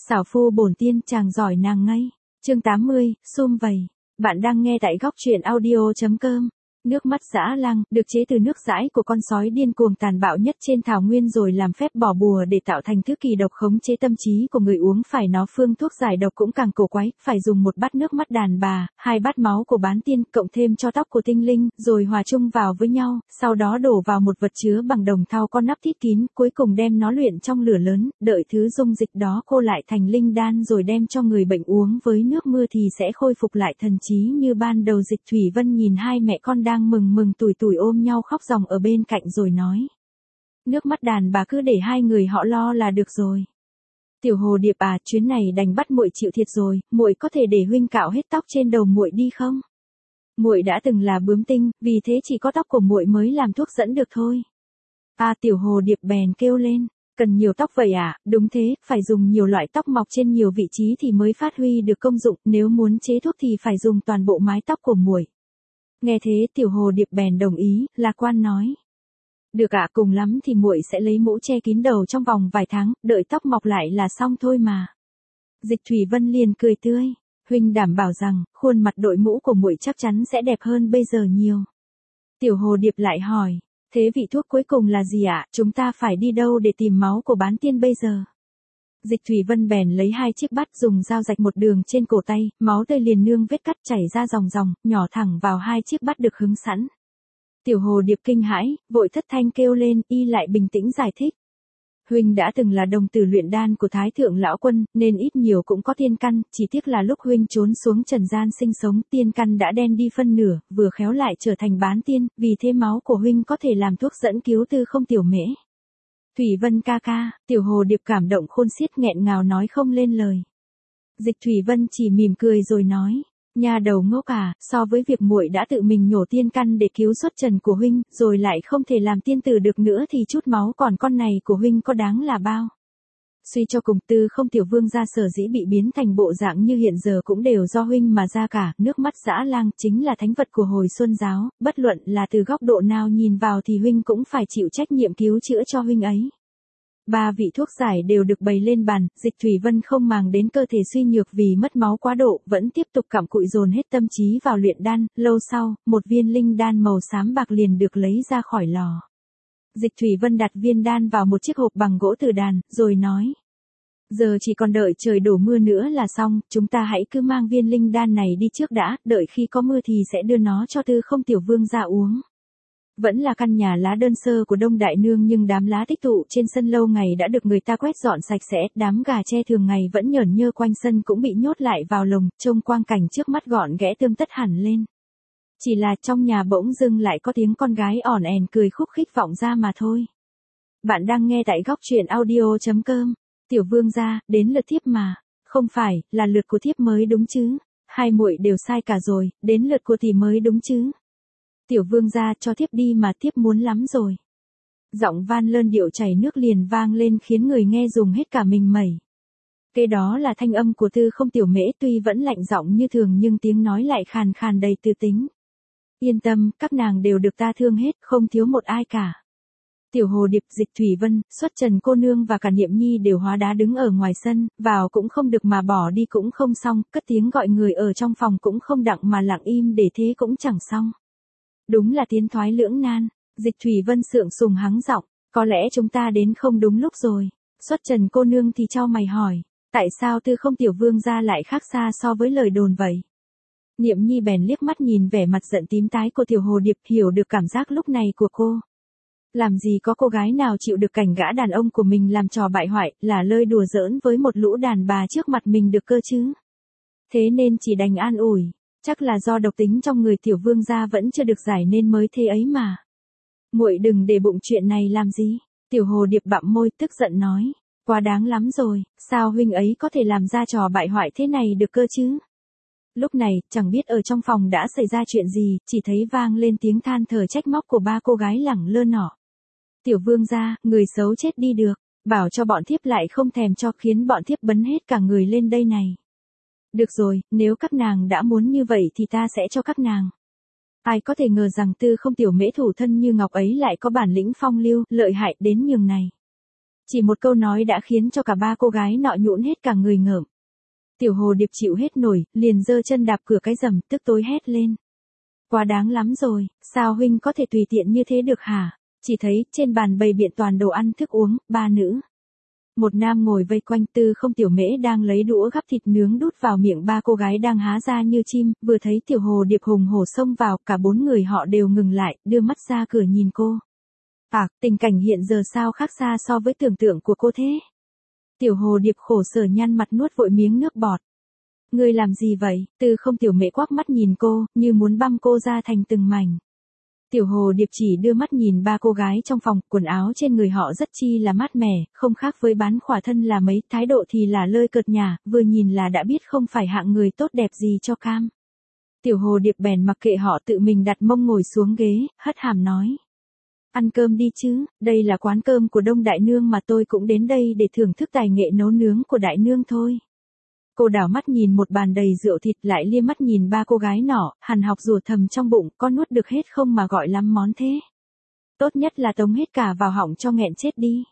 Xảo phu bổn tiên chàng giỏi nàng ngây. Chương 80, sum vầy. Bạn đang nghe tại góc truyện audio.com. Nước mắt dã lăng, được chế từ nước dãi của con sói điên cuồng tàn bạo nhất trên thảo nguyên rồi làm phép bỏ bùa để tạo thành thứ kỳ độc khống chế tâm trí của người uống phải nó. Phương thuốc giải độc cũng càng cổ quái, phải dùng một bát nước mắt đàn bà, 2 bát máu của bán tiên, cộng thêm cho tóc của tinh linh, rồi hòa chung vào với nhau, sau đó đổ vào một vật chứa bằng đồng thau có nắp thít kín, cuối cùng đem nó luyện trong lửa lớn, đợi thứ dung dịch đó khô lại thành linh đan rồi đem cho người bệnh uống với nước mưa thì sẽ khôi phục lại thần trí như ban đầu. Dịch Thủy Vân nhìn hai mẹ con đang mừng tủi tủi ôm nhau khóc ròng ở bên cạnh rồi nói: nước mắt đàn bà cứ để hai người họ lo là được rồi. Tiểu Hồ Điệp à, chuyến này đành bắt muội chịu thiệt rồi, muội có thể để huynh cạo hết tóc trên đầu muội đi không? Muội đã từng là bướm tinh, vì thế chỉ có tóc của muội mới làm thuốc dẫn được thôi. À, Tiểu Hồ Điệp bèn kêu lên: cần nhiều tóc vậy à? Đúng thế, phải dùng nhiều loại tóc mọc trên nhiều vị trí thì mới phát huy được công dụng, nếu muốn chế thuốc thì phải dùng toàn bộ mái tóc của muội. Nghe thế Tiểu Hồ Điệp bèn đồng ý, lạc quan nói: được ạ, cùng lắm thì muội sẽ lấy mũ che kín đầu trong vòng vài tháng, đợi tóc mọc lại là xong thôi mà. Dịch Thủy Vân liền cười tươi: huynh đảm bảo rằng khuôn mặt đội mũ của muội chắc chắn sẽ đẹp hơn bây giờ nhiều. Tiểu Hồ Điệp lại hỏi: thế vị thuốc cuối cùng là gì ạ? Chúng ta phải đi đâu để tìm máu của bán tiên bây giờ? Dịch Thủy Vân bèn lấy 2 chiếc bát, dùng dao rạch một đường trên cổ tay, máu tươi liền nương vết cắt chảy ra ròng ròng, nhỏ thẳng vào 2 chiếc bát được hứng sẵn. Tiểu Hồ Điệp kinh hãi, vội thất thanh kêu lên, y lại bình tĩnh giải thích: huynh đã từng là đồng tử luyện đan của Thái Thượng Lão Quân, nên ít nhiều cũng có tiên căn, chỉ tiếc là lúc huynh trốn xuống trần gian sinh sống, tiên căn đã đen đi phân nửa, vừa khéo lại trở thành bán tiên, vì thế máu của huynh có thể làm thuốc dẫn cứu Tư Không tiểu mễ. Thủy Vân ca ca. Tiểu Hồ Điệp cảm động khôn xiết, nghẹn ngào nói không lên lời. Dịch Thủy Vân chỉ mỉm cười rồi nói: nha đầu ngốc à, so với việc muội đã tự mình nhổ tiên căn để cứu xuất trần của huynh, rồi lại không thể làm tiên tử được nữa thì chút máu còn con này của huynh có đáng là bao. Suy cho cùng, Tư Không tiểu vương gia sở dĩ bị biến thành bộ dạng như hiện giờ cũng đều do huynh mà ra cả. Nước mắt dã lang chính là thánh vật của hồi xuân giáo, bất luận là từ góc độ nào nhìn vào thì huynh cũng phải chịu trách nhiệm cứu chữa cho huynh ấy. 3 vị thuốc giải đều được bày lên bàn, Dịch Thủy Vân không màng đến cơ thể suy nhược vì mất máu quá độ, vẫn tiếp tục cặm cụi dồn hết tâm trí vào luyện đan. Lâu sau, một viên linh đan màu xám bạc liền được lấy ra khỏi lò. Dịch Thủy Vân đặt viên đan vào một chiếc hộp bằng gỗ từ đàn, rồi nói: giờ chỉ còn đợi trời đổ mưa nữa là xong, chúng ta hãy cứ mang viên linh đan này đi trước đã, đợi khi có mưa thì sẽ đưa nó cho Tư Không tiểu vương ra uống. Vẫn là căn nhà lá đơn sơ của Đông Đại Nương, nhưng đám lá tích tụ trên sân lâu ngày đã được người ta quét dọn sạch sẽ, đám gà tre thường ngày vẫn nhởn nhơ quanh sân cũng bị nhốt lại vào lồng, trông quang cảnh trước mắt gọn ghẽ tươm tất hẳn lên. Chỉ là trong nhà bỗng dưng lại có tiếng con gái ỏn ẻn cười khúc khích vọng ra mà thôi. Bạn đang nghe tại góc truyện audio.com. Tiểu vương gia, đến lượt thiếp mà. Không phải, là lượt của thiếp mới đúng chứ. Hai muội đều sai cả rồi, đến lượt của tỷ mới đúng chứ. Tiểu vương gia, cho thiếp đi mà, thiếp muốn lắm rồi. Giọng van lơn điệu chảy nước liền vang lên khiến người nghe dùng hết cả mình mẩy. Kế đó là thanh âm của Tư Không tiểu mễ, tuy vẫn lạnh giọng như thường nhưng tiếng nói lại khàn khàn đầy tư tính. Yên tâm, các nàng đều được ta thương hết, không thiếu một ai cả. Tiểu Hồ Điệp, Dịch Thủy Vân, Xuất Trần cô nương và cả Niệm Nhi đều hóa đá đứng ở ngoài sân, vào cũng không được mà bỏ đi cũng không xong, cất tiếng gọi người ở trong phòng cũng không đặng mà lặng im để thế cũng chẳng xong. Đúng là tiến thoái lưỡng nan. Dịch Thủy Vân sượng sùng hắng giọng: có lẽ chúng ta đến không đúng lúc rồi. Xuất Trần cô nương thì chau mày hỏi: tại sao Tư Không tiểu vương gia lại khác xa so với lời đồn vậy? Niệm Nhi bèn liếc mắt nhìn vẻ mặt giận tím tái của Tiểu Hồ Điệp, hiểu được cảm giác lúc này của cô. Làm gì có cô gái nào chịu được cảnh gã đàn ông của mình làm trò bại hoại, là lơi đùa giỡn với một lũ đàn bà trước mặt mình được cơ chứ. Thế nên chỉ đành an ủi: chắc là do độc tính trong người tiểu vương gia vẫn chưa được giải nên mới thế ấy mà. Muội đừng để bụng chuyện này làm gì. Tiểu Hồ Điệp bặm môi tức giận nói: quá đáng lắm rồi, sao huynh ấy có thể làm ra trò bại hoại thế này được cơ chứ. Lúc này, chẳng biết ở trong phòng đã xảy ra chuyện gì, chỉ thấy vang lên tiếng than thở trách móc của 3 cô gái lẳng lơ nọ. Tiểu vương gia, người xấu chết đi được, bảo cho bọn thiếp lại không thèm cho, khiến bọn thiếp bấn hết cả người lên đây này. Được rồi, nếu các nàng đã muốn như vậy thì ta sẽ cho các nàng. Ai có thể ngờ rằng Tư Không tiểu mễ thủ thân như ngọc ấy lại có bản lĩnh phong lưu, lợi hại đến nhường này. Chỉ một câu nói đã khiến cho cả ba cô gái nọ nhũn hết cả người ngợm. Tiểu Hồ Điệp chịu hết nổi, liền giơ chân đạp cửa cái rầm, tức tối hét lên. Quá đáng lắm rồi, sao huynh có thể tùy tiện như thế được hả? Chỉ thấy trên bàn bày biện toàn đồ ăn thức uống, ba nữ. Một nam ngồi vây quanh, Tư Không Tiểu Mễ đang lấy đũa gắp thịt nướng đút vào miệng ba cô gái đang há ra như chim, vừa thấy Tiểu Hồ Điệp hùng hổ xông vào, cả bốn người họ đều ngừng lại, đưa mắt ra cửa nhìn cô. Tình cảnh hiện giờ sao khác xa so với tưởng tượng của cô thế? Tiểu Hồ Điệp khổ sở nhăn mặt nuốt vội miếng nước bọt. Ngươi làm gì vậy? Tư Không Tiểu Mễ quắc mắt nhìn cô, như muốn băm cô ra thành từng mảnh. Tiểu Hồ Điệp chỉ đưa mắt nhìn ba cô gái trong phòng, quần áo trên người họ rất chi là mát mẻ, không khác với bán khỏa thân là mấy, thái độ thì là lơi cợt nhả, vừa nhìn là đã biết không phải hạng người tốt đẹp gì cho cam. Tiểu Hồ Điệp bèn mặc kệ họ, tự mình đặt mông ngồi xuống ghế, hất hàm nói. Ăn cơm đi chứ, đây là quán cơm của Đông Đại Nương mà tôi cũng đến đây để thưởng thức tài nghệ nấu nướng của Đại Nương thôi. Cô đảo mắt nhìn một bàn đầy rượu thịt, lại liếc mắt nhìn ba cô gái nọ, hằn học rủa thầm trong bụng, có nuốt được hết không mà gọi lắm món thế. Tốt nhất là tống hết cả vào họng cho nghẹn chết đi.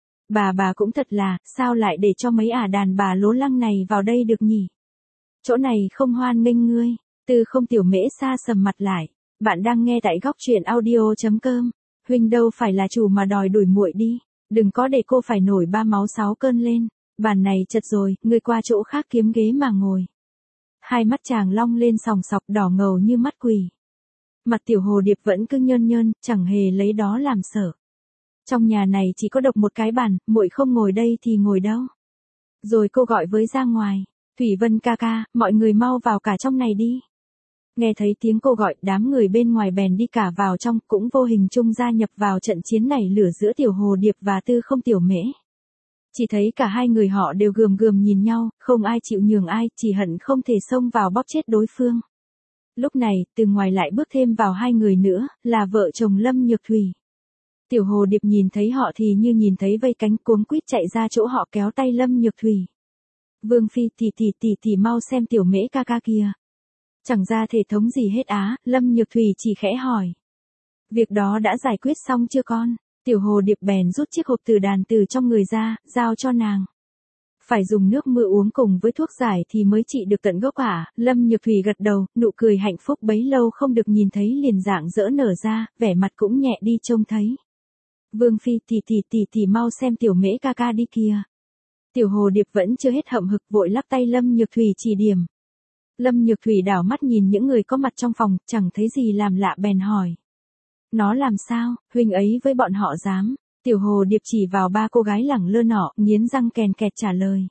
Bà cũng thật là, sao lại để cho mấy đàn bà lố lăng này vào đây được nhỉ? Chỗ này không hoan nghênh ngươi. Tư Không Tiểu Mễ xa sầm mặt lại. Bạn đang nghe tại góc truyện audio.com. Huynh đâu phải là chủ mà đòi đuổi muội đi. Đừng có để cô phải nổi ba máu sáu cơn lên. Bàn này chật rồi, ngươi qua chỗ khác kiếm ghế mà ngồi. Hai mắt chàng long lên sòng sọc, đỏ ngầu như mắt quỷ. Mặt Tiểu Hồ Điệp vẫn cứ nhơn nhơn, chẳng hề lấy đó làm sợ. Trong nhà này chỉ có độc một cái bàn, muội không ngồi đây thì ngồi đâu. Rồi cô gọi với ra ngoài. Thủy Vân ca ca, mọi người mau vào cả trong này đi. Nghe thấy tiếng cô gọi, đám người bên ngoài bèn đi cả vào trong, cũng vô hình chung gia nhập vào trận chiến này lửa giữa Tiểu Hồ Điệp và Tư Không Tiểu Mễ. Chỉ thấy cả hai người họ đều gườm gườm nhìn nhau, không ai chịu nhường ai, chỉ hận không thể xông vào bóp chết đối phương. Lúc này, từ ngoài lại bước thêm vào hai người nữa, là vợ chồng Lâm Nhược Thủy. Tiểu Hồ Điệp nhìn thấy họ thì như nhìn thấy vây cánh, cuống quýt chạy ra chỗ họ kéo tay Lâm Nhược Thủy. Vương Phi tỷ mau xem Tiểu Mễ ca ca kìa. Chẳng ra thể thống gì hết á, Lâm Nhược Thủy chỉ khẽ hỏi. Việc đó đã giải quyết xong chưa con? Tiểu Hồ Điệp bèn rút chiếc hộp từ đàn từ trong người ra, giao cho nàng. Phải dùng nước mưa uống cùng với thuốc giải thì mới trị được tận gốc à? Lâm Nhược Thủy gật đầu, nụ cười hạnh phúc bấy lâu không được nhìn thấy liền rạng rỡ nở ra, vẻ mặt cũng nhẹ đi trông thấy. Vương Phi tỷ mau xem Tiểu Mễ ca ca đi kìa. Tiểu Hồ Điệp vẫn chưa hết hậm hực, vội lắc tay Lâm Nhược Thủy chỉ điểm. Lâm Nhược Thủy đảo mắt nhìn những người có mặt trong phòng, chẳng thấy gì làm lạ bèn hỏi. Nó làm sao, huynh ấy với bọn họ dám? Tiểu Hồ Điệp chỉ vào ba cô gái lẳng lơ nọ, nghiến răng kèn kẹt trả lời.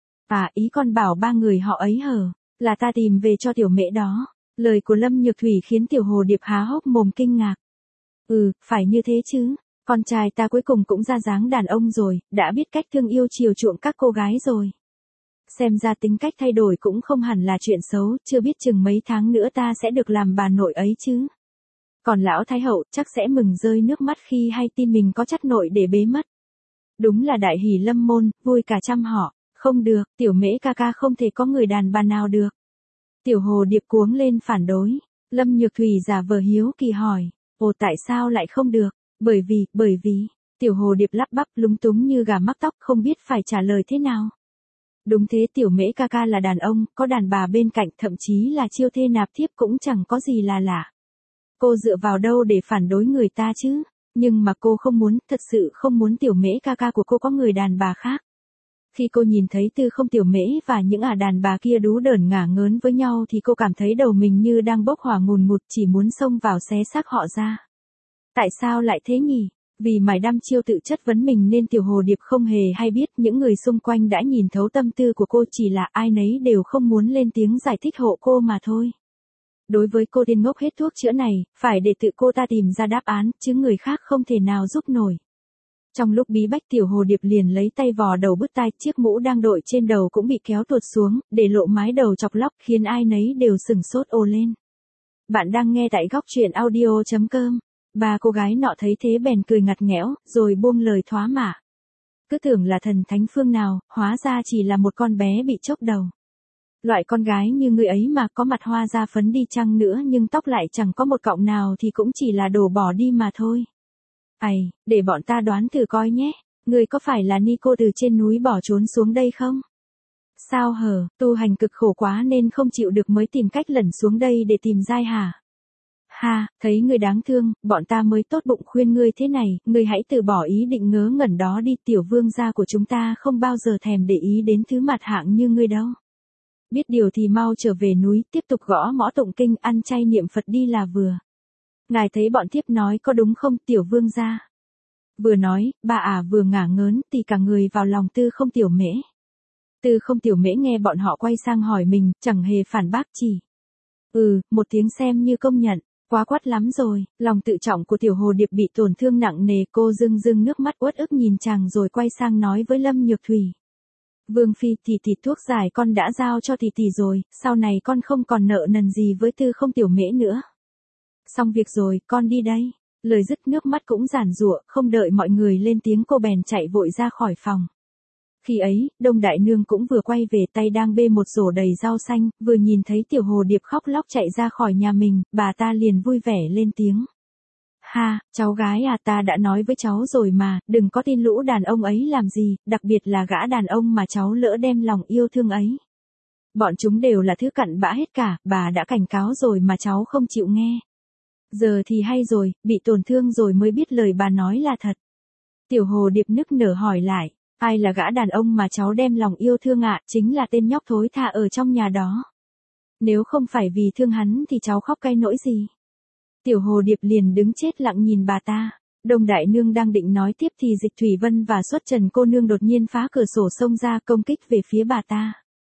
Ý con bảo ba người họ ấy hở, là ta tìm về cho Tiểu Mễ đó. Lời của Lâm Nhược Thủy khiến Tiểu Hồ Điệp há hốc mồm kinh ngạc. Phải như thế chứ, con trai ta cuối cùng cũng ra dáng đàn ông rồi, đã biết cách thương yêu chiều chuộng các cô gái rồi. Xem ra tính cách thay đổi cũng không hẳn là chuyện xấu, chưa biết chừng mấy tháng nữa ta sẽ được làm bà nội ấy chứ. Còn lão Thái Hậu chắc sẽ mừng rơi nước mắt khi hay tin mình có chắt nội để bế mất. Đúng là đại hỷ lâm môn, vui cả trăm họ. Không được, Tiểu Mễ ca ca không thể có người đàn bà nào được. Tiểu Hồ Điệp cuống lên phản đối. Lâm Nhược Thủy giả vờ hiếu kỳ hỏi. Tại sao lại không được? Bởi vì, Tiểu Hồ Điệp lắp bắp lúng túng như gà mắc tóc, không biết phải trả lời thế nào. Đúng thế, Tiểu Mễ ca ca là đàn ông, có đàn bà bên cạnh, thậm chí là chiêu thê nạp thiếp cũng chẳng có gì là lạ. Cô dựa vào đâu để phản đối người ta chứ? Nhưng mà cô không muốn, thật sự không muốn Tiểu Mễ ca ca của cô có người đàn bà khác. Khi cô nhìn thấy Tư Không Tiểu Mễ và những đàn bà kia đú đởn ngả ngớn với nhau thì cô cảm thấy đầu mình như đang bốc hỏa ngùn ngụt, chỉ muốn xông vào xé xác họ ra. Tại sao lại thế nhỉ? Vì mải đăm chiêu tự chất vấn mình nên Tiểu Hồ Điệp không hề hay biết những người xung quanh đã nhìn thấu tâm tư của cô, chỉ là ai nấy đều không muốn lên tiếng giải thích hộ cô mà thôi. Đối với cô tên ngốc hết thuốc chữa này, phải để tự cô ta tìm ra đáp án, chứ người khác không thể nào giúp nổi. Trong lúc bí bách, Tiểu Hồ Điệp liền lấy tay vò đầu bứt tai, chiếc mũ đang đội trên đầu cũng bị kéo tuột xuống, để lộ mái đầu chọc lóc, khiến ai nấy đều sửng sốt ồ lên. Bạn đang nghe tại góc truyện audio.com. Ba cô gái nọ thấy thế bèn cười ngặt nghẽo, rồi buông lời thoá mạ. Cứ tưởng là thần thánh phương nào, hóa ra chỉ là một con bé bị chốc đầu. Loại con gái như người ấy mà có mặt hoa da phấn đi chăng nữa nhưng tóc lại chẳng có một cọng nào thì cũng chỉ là đồ bỏ đi mà thôi. Để bọn ta đoán thử coi nhé. Người có phải là Nico từ trên núi bỏ trốn xuống đây không? Sao hở, tu hành cực khổ quá nên không chịu được mới tìm cách lẩn xuống đây để tìm giai hả? Ha, thấy người đáng thương, bọn ta mới tốt bụng khuyên ngươi thế này, ngươi hãy từ bỏ ý định ngớ ngẩn đó đi, tiểu vương gia của chúng ta không bao giờ thèm để ý đến thứ mặt hạng như ngươi đâu. Biết điều thì mau trở về núi, tiếp tục gõ mõ tụng kinh, ăn chay niệm Phật đi là vừa. Ngài thấy bọn thiếp nói có đúng không, tiểu vương gia? Vừa nói, bà vừa ngả ngớn, thì cả người vào lòng Tư Không Tiểu Mễ. Tư Không Tiểu Mễ nghe bọn họ quay sang hỏi mình, chẳng hề phản bác chỉ. Một tiếng xem như công nhận. Quá quát lắm rồi, lòng tự trọng của tiểu hồ điệp bị tổn thương nặng nề, cô rưng rưng nước mắt uất ức nhìn chàng rồi quay sang nói với Lâm Nhược Thủy. Vương Phi, tỷ thuốc giải con đã giao cho tỷ rồi, sau này con không còn nợ nần gì với Tư Không Tiểu Mễ nữa. Xong việc rồi, con đi đây. Lời dứt nước mắt cũng giản giụa, không đợi mọi người lên tiếng cô bèn chạy vội ra khỏi phòng. Khi ấy, Đông Đại Nương cũng vừa quay về, tay đang bê một rổ đầy rau xanh, vừa nhìn thấy tiểu hồ điệp khóc lóc chạy ra khỏi nhà mình, bà ta liền vui vẻ lên tiếng. Ha, cháu gái ta đã nói với cháu rồi mà, đừng có tin lũ đàn ông ấy làm gì, đặc biệt là gã đàn ông mà cháu lỡ đem lòng yêu thương ấy. Bọn chúng đều là thứ cặn bã hết cả, bà đã cảnh cáo rồi mà cháu không chịu nghe. Giờ thì hay rồi, bị tổn thương rồi mới biết lời bà nói là thật. Tiểu hồ điệp nức nở hỏi lại. Ai là gã đàn ông mà cháu đem lòng yêu thương ạ? Chính là tên nhóc thối tha ở trong nhà đó. Nếu không phải vì thương hắn thì cháu khóc cái nỗi gì? Tiểu hồ điệp liền đứng chết lặng nhìn bà ta. Đông Đại Nương đang định nói tiếp thì Dịch Thủy Vân và Xuất Trần cô nương đột nhiên phá cửa sổ xông ra công kích về phía bà ta.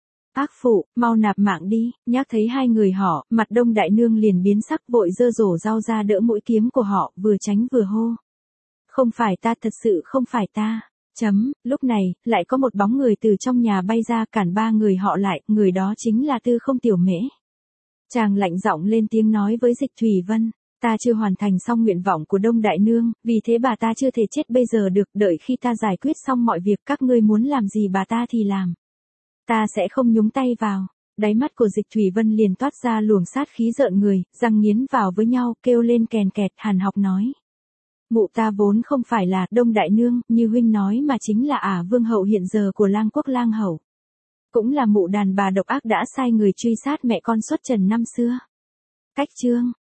Ác phụ, mau nạp mạng đi, nhắc thấy hai người họ, mặt Đông Đại Nương liền biến sắc vội giơ rổ rau ra đỡ mũi kiếm của họ, vừa tránh vừa hô. Không phải ta, thật sự không phải ta. Lúc này, lại có một bóng người từ trong nhà bay ra cản ba người họ lại, người đó chính là Tư Không Tiểu Mễ. Chàng lạnh giọng lên tiếng nói với Dịch Thủy Vân, ta chưa hoàn thành xong nguyện vọng của Đông Đại Nương, vì thế bà ta chưa thể chết bây giờ được, đợi khi ta giải quyết xong mọi việc các ngươi muốn làm gì bà ta thì làm. Ta sẽ không nhúng tay vào. Đáy mắt của Dịch Thủy Vân liền toát ra luồng sát khí rợn người, răng nghiến vào với nhau, kêu lên kèn kẹt, hàn học nói. Mụ ta vốn không phải là Đông Đại Nương, như huynh nói mà chính là vương hậu hiện giờ của Lang Quốc Lang Hậu. Cũng là mụ đàn bà độc ác đã sai người truy sát mẹ con Xuất Trần năm xưa. Cách chương